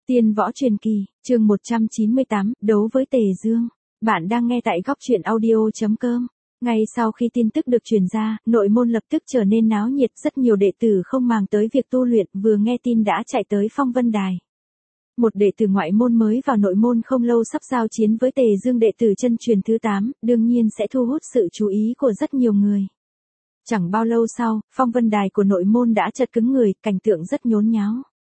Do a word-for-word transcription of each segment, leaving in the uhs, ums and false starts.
Tiên võ truyền kỳ, chương một trăm chín mươi tám, đấu với Tề Dương. Bạn đang nghe tại góc truyện audio chấm com. Ngay sau khi tin tức được truyền ra, nội môn lập tức trở nên náo nhiệt, rất nhiều đệ tử không màng tới việc tu luyện, vừa nghe tin đã chạy tới Phong Vân Đài. Một đệ tử ngoại môn mới vào nội môn không lâu sắp giao chiến với Tề Dương, đệ tử chân truyền thứ tám, đương nhiên sẽ thu hút sự chú ý của rất nhiều người. Chẳng bao lâu sau, Phong Vân Đài của nội môn đã chật cứng người, cảnh tượng rất nhốn nháo.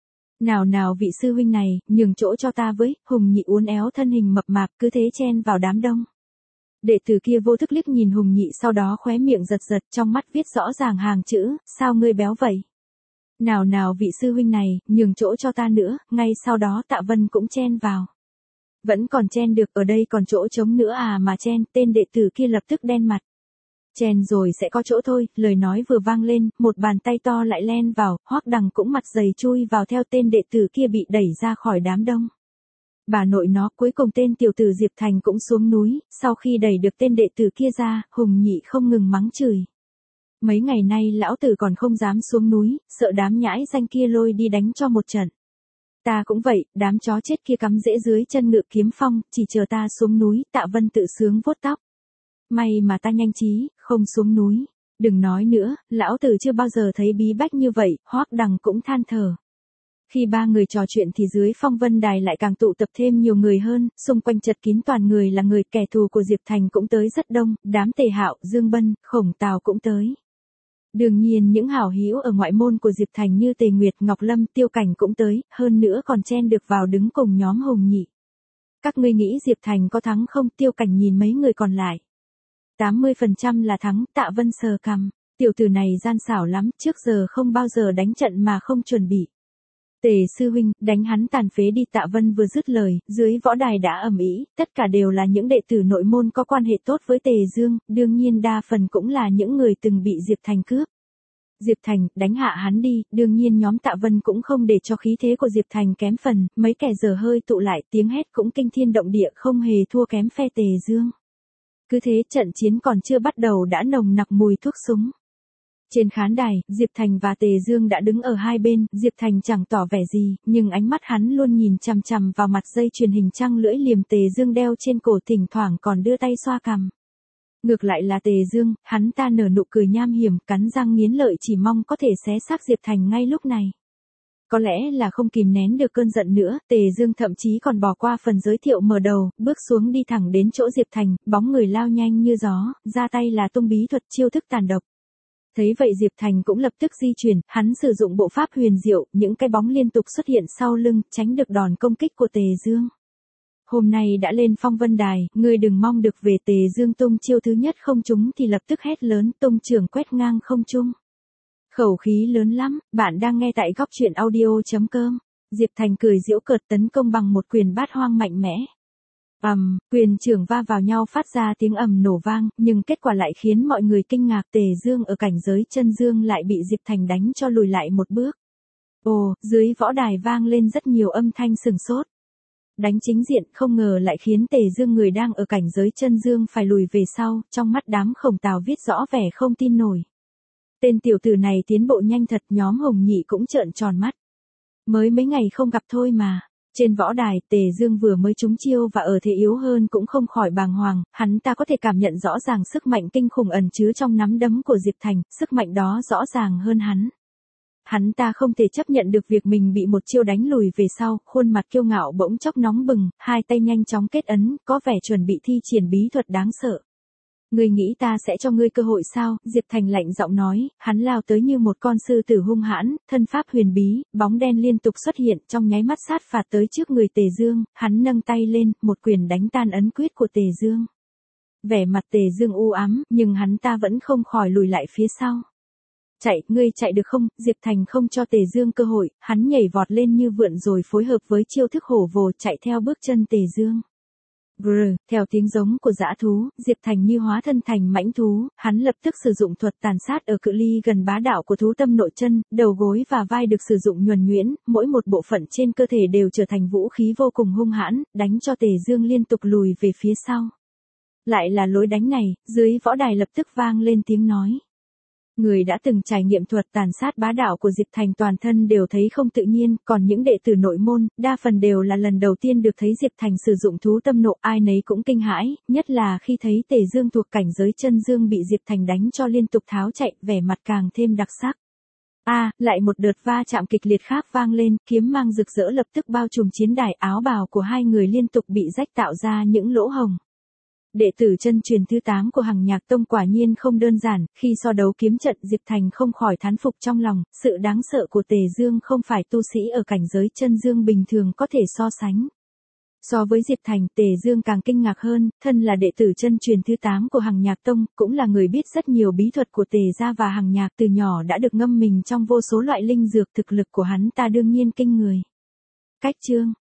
Nào nào vị sư huynh này, nhường chỗ cho ta với, Hùng Nhị uốn éo thân hình mập mạp cứ thế chen vào đám đông. Đệ tử kia vô thức liếc nhìn Hùng Nhị, sau đó khóe miệng giật giật, trong mắt viết rõ ràng hàng chữ, sao ngươi béo vậy? Nào nào vị sư huynh này, nhường chỗ cho ta nữa, ngay sau đó Tạ Vân cũng chen vào. Vẫn còn chen được, ở đây còn chỗ trống nữa à mà chen, tên đệ tử kia lập tức đen mặt. Chen rồi sẽ có chỗ thôi, lời nói vừa vang lên, một bàn tay to lại len vào, Hoắc Đằng cũng mặt dày chui vào theo, tên đệ tử kia bị đẩy ra khỏi đám đông. Bà nội nó, cuối cùng tên tiểu tử Diệp Thành cũng xuống núi, sau khi đẩy được tên đệ tử kia ra, Hùng Nhị không ngừng mắng chửi. Mấy ngày nay lão tử còn không dám xuống núi, sợ đám nhãi danh kia lôi đi đánh cho một trận. Ta cũng vậy, đám chó chết kia cắm rễ dưới chân Ngự Kiếm Phong, chỉ chờ ta xuống núi. Tạ Vân tự sướng vuốt tóc. May mà ta nhanh trí, không xuống núi. Đừng nói nữa, lão tử chưa bao giờ thấy bí bách như vậy, Hoắc Đằng cũng than thở. Khi ba người trò chuyện thì dưới Phong Vân Đài lại càng tụ tập thêm nhiều người hơn, xung quanh chật kín toàn người là người, kẻ thù của Diệp Thành cũng tới rất đông, đám Tề Hạo, Dương Bân, Khổng Tào cũng tới. Đương nhiên những hảo hữu ở ngoại môn của Diệp Thành như Tề Nguyệt, Ngọc Lâm, Tiêu Cảnh cũng tới, hơn nữa còn chen được vào đứng cùng nhóm Hùng Nhị. Các ngươi nghĩ Diệp Thành có thắng không? Tiêu Cảnh nhìn mấy người còn lại. tám mươi phần trăm là thắng. Tạ Vân sờ cằm, tiểu tử này gian xảo lắm, trước giờ không bao giờ đánh trận mà không chuẩn bị. Tề sư huynh, đánh hắn tàn phế đi. Tạ Vân vừa dứt lời, dưới võ đài đã ầm ĩ, tất cả đều là những đệ tử nội môn có quan hệ tốt với Tề Dương, đương nhiên đa phần cũng là những người từng bị Diệp Thành cướp. Diệp Thành, đánh hạ hắn đi. Đương nhiên nhóm Tạ Vân cũng không để cho khí thế của Diệp Thành kém phần, mấy kẻ dở hơi tụ lại, tiếng hét cũng kinh thiên động địa, không hề thua kém phe Tề Dương. Cứ thế trận chiến còn chưa bắt đầu đã nồng nặc mùi thuốc súng. Trên khán đài, Diệp Thành và Tề Dương đã đứng ở hai bên, Diệp Thành chẳng tỏ vẻ gì, nhưng ánh mắt hắn luôn nhìn chằm chằm vào mặt dây chuyền hình trăng lưỡi liềm Tề Dương đeo trên cổ, thỉnh thoảng còn đưa tay xoa cằm. Ngược lại là Tề Dương, hắn ta nở nụ cười nham hiểm, cắn răng nghiến lợi chỉ mong có thể xé xác Diệp Thành ngay lúc này. Có lẽ là không kìm nén được cơn giận nữa, Tề Dương thậm chí còn bỏ qua phần giới thiệu mở đầu, bước xuống đi thẳng đến chỗ Diệp Thành, bóng người lao nhanh như gió, ra tay là tung bí thuật chiêu thức tàn độc. Thấy vậy Diệp Thành cũng lập tức di chuyển, hắn sử dụng bộ pháp huyền diệu, những cái bóng liên tục xuất hiện sau lưng, tránh được đòn công kích của Tề Dương. Hôm nay đã lên Phong Vân Đài, ngươi đừng mong được về. Tề Dương tung chiêu thứ nhất không trúng thì lập tức hét lớn, tung trường quét ngang không trung. Khẩu khí lớn lắm. Bạn đang nghe tại góc truyện audio chấm com. Diệp Thành cười giễu cợt tấn công bằng một quyền bát hoang mạnh mẽ. Ầm, um, quyền trưởng va vào nhau phát ra tiếng ầm nổ vang, nhưng kết quả lại khiến mọi người kinh ngạc. Tề Dương ở cảnh giới chân dương lại bị Diệp Thành đánh cho lùi lại một bước. Ồ, dưới võ đài vang lên rất nhiều âm thanh sừng sốt. Đánh chính diện không ngờ lại khiến Tề Dương, người đang ở cảnh giới chân dương, phải lùi về sau, trong mắt đám Khổng Tào viết rõ vẻ không tin nổi. Tên tiểu tử này tiến bộ nhanh thật, nhóm Hùng Nhị cũng trợn tròn mắt. Mới mấy ngày không gặp thôi mà. Trên võ đài, Tề Dương vừa mới trúng chiêu và ở thế yếu hơn cũng không khỏi bàng hoàng, hắn ta có thể cảm nhận rõ ràng sức mạnh kinh khủng ẩn chứa trong nắm đấm của Diệp Thành, sức mạnh đó rõ ràng hơn hắn. Hắn ta không thể chấp nhận được việc mình bị một chiêu đánh lùi về sau, khuôn mặt kiêu ngạo bỗng chốc nóng bừng, hai tay nhanh chóng kết ấn, có vẻ chuẩn bị thi triển bí thuật đáng sợ. Ngươi nghĩ ta sẽ cho ngươi cơ hội sao? Diệp Thành lạnh giọng nói, hắn lao tới như một con sư tử hung hãn, thân pháp huyền bí, bóng đen liên tục xuất hiện, trong nháy mắt sát phạt tới trước người Tề Dương, hắn nâng tay lên, một quyền đánh tan ấn quyết của Tề Dương. Vẻ mặt Tề Dương u ám, nhưng hắn ta vẫn không khỏi lùi lại phía sau. Chạy, ngươi chạy được không? Diệp Thành không cho Tề Dương cơ hội, hắn nhảy vọt lên như vượn rồi phối hợp với chiêu thức hổ vồ chạy theo bước chân Tề Dương. Grr, theo tiếng giống của dã thú, Diệp Thành như hóa thân thành mãnh thú, hắn lập tức sử dụng thuật tàn sát ở cự ly gần bá đạo của thú tâm nội chân, đầu gối và vai được sử dụng nhuần nhuyễn, mỗi một bộ phận trên cơ thể đều trở thành vũ khí vô cùng hung hãn, đánh cho Tề Dương liên tục lùi về phía sau. Lại là lối đánh này, dưới võ đài lập tức vang lên tiếng nói. Người đã từng trải nghiệm thuật tàn sát bá đạo của Diệp Thành toàn thân đều thấy không tự nhiên, còn những đệ tử nội môn, đa phần đều là lần đầu tiên được thấy Diệp Thành sử dụng thú tâm nộ, ai nấy cũng kinh hãi, nhất là khi thấy Tề Dương thuộc cảnh giới chân dương bị Diệp Thành đánh cho liên tục tháo chạy, vẻ mặt càng thêm đặc sắc. A, à, lại một đợt va chạm kịch liệt khác vang lên, kiếm mang rực rỡ lập tức bao trùm chiến đài, áo bào của hai người liên tục bị rách tạo ra những lỗ hồng. Đệ tử chân truyền thứ tám của Hằng Nhạc Tông quả nhiên không đơn giản, khi so đấu kiếm trận Diệp Thành không khỏi thán phục trong lòng, sự đáng sợ của Tề Dương không phải tu sĩ ở cảnh giới chân dương bình thường có thể so sánh. So với Diệp Thành, Tề Dương càng kinh ngạc hơn, thân là đệ tử chân truyền thứ tám của Hằng Nhạc Tông, cũng là người biết rất nhiều bí thuật của Tề gia và Hằng Nhạc, từ nhỏ đã được ngâm mình trong vô số loại linh dược, thực lực của hắn ta đương nhiên kinh người. Cách chương